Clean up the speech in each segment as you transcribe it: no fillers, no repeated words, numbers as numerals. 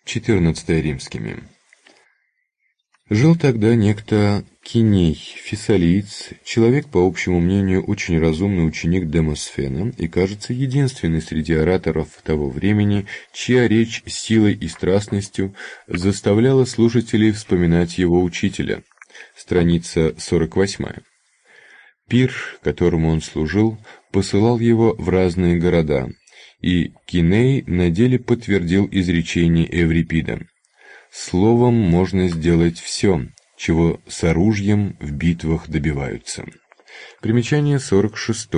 14 римскими. Жил тогда некто Киней, фессалиец, человек, по общему мнению, очень разумный ученик Демосфена и, кажется, единственный среди ораторов того времени, чья речь силой и страстностью заставляла слушателей вспоминать его учителя. Страница 48. Пир, которому он служил, посылал его в разные города, и Киней на деле подтвердил изречение Эврипида. Словом можно сделать все, чего с оружием в битвах добиваются. Примечание 46.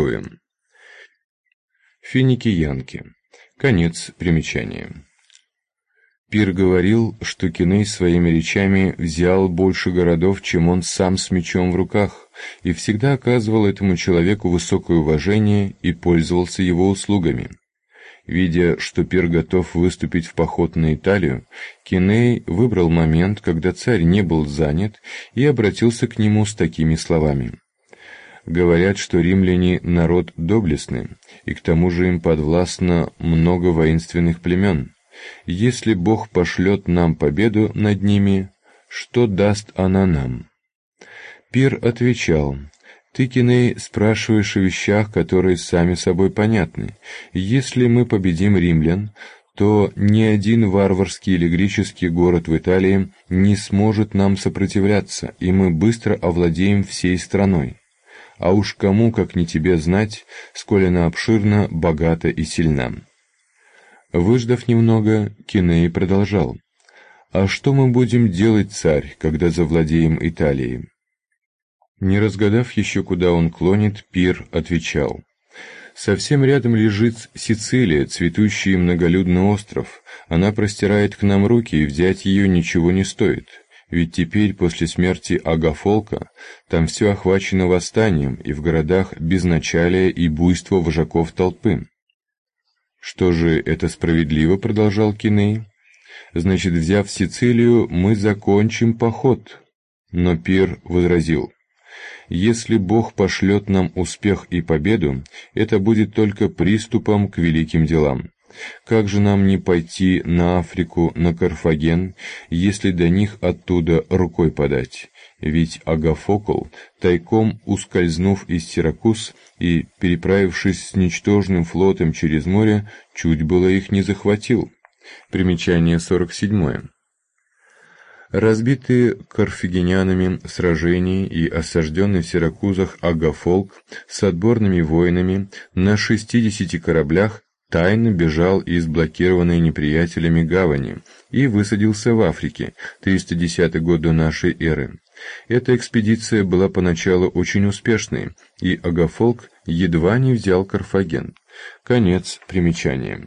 Финикиянки. Конец примечания. Пир говорил, что Киней своими речами взял больше городов, чем он сам с мечом в руках, и всегда оказывал этому человеку высокое уважение и пользовался его услугами. Видя, что Пир готов выступить в поход на Италию, Киней выбрал момент, когда царь не был занят, и обратился к нему с такими словами. «Говорят, что римляне — народ доблестный, и к тому же им подвластно много воинственных племен. Если Бог пошлет нам победу над ними, что даст она нам?» Пир отвечал: «Ты, Киней, спрашиваешь о вещах, которые сами собой понятны. Если мы победим римлян, то ни один варварский или греческий город в Италии не сможет нам сопротивляться, и мы быстро овладеем всей страной. А уж кому, как не тебе, знать, сколь она обширна, богата и сильна». Выждав немного, Киней продолжал: «А что мы будем делать, царь, когда завладеем Италией?» Не разгадав еще, куда он клонит, Пир отвечал: «Совсем рядом лежит Сицилия, цветущий и многолюдный остров. Она простирает к нам руки, и взять ее ничего не стоит. Ведь теперь, после смерти Агафолка, там все охвачено восстанием, и в городах безначалие и буйство вожаков толпы». «Что же, это справедливо?» — продолжал Киней. «Значит, взяв Сицилию, мы закончим поход». Но Пир возразил: «Если Бог пошлет нам успех и победу, это будет только приступом к великим делам. Как же нам не пойти на Африку, на Карфаген, если до них оттуда рукой подать? Ведь Агафокл, тайком ускользнув из Сиракуз и переправившись с ничтожным флотом через море, чуть было их не захватил». Примечание 47. Разбитый карфагенянами в сражении и осажденный в Сиракузах Агафолк с отборными воинами на 60 кораблях тайно бежал из блокированной неприятелями гавани и высадился в Африке, 310 год до нашей эры. Эта экспедиция была поначалу очень успешной, и Агафолк едва не взял Карфаген. Конец примечания.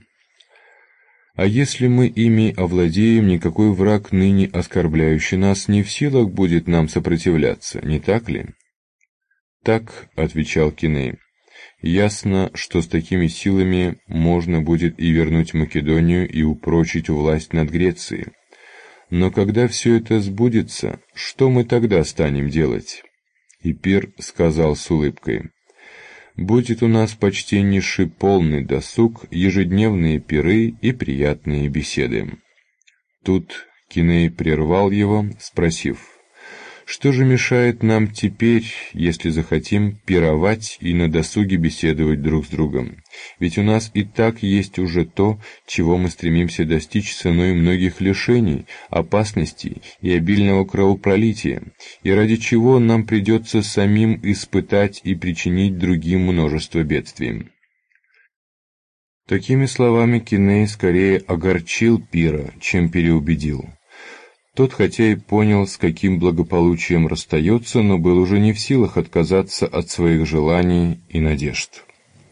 А если мы ими овладеем, никакой враг, ныне оскорбляющий нас, не в силах будет нам сопротивляться, не так ли? Так, — отвечал Киней, — ясно, что с такими силами можно будет и вернуть Македонию, и упрочить власть над Грецией. Но когда все это сбудется, что мы тогда станем делать? И Пир сказал с улыбкой: «Будет у нас, почтеннейший, полный досуг, ежедневные пиры и приятные беседы». Тут Киней прервал его, спросив: «Что же мешает нам теперь, если захотим, пировать и на досуге беседовать друг с другом? Ведь у нас и так есть уже то, чего мы стремимся достичь ценой многих лишений, опасностей и обильного кровопролития, и ради чего нам придется самим испытать и причинить другим множество бедствий». Такими словами Киней скорее огорчил Пира, чем переубедил. Тот, хотя и понял, с каким благополучием расстается, но был уже не в силах отказаться от своих желаний и надежд.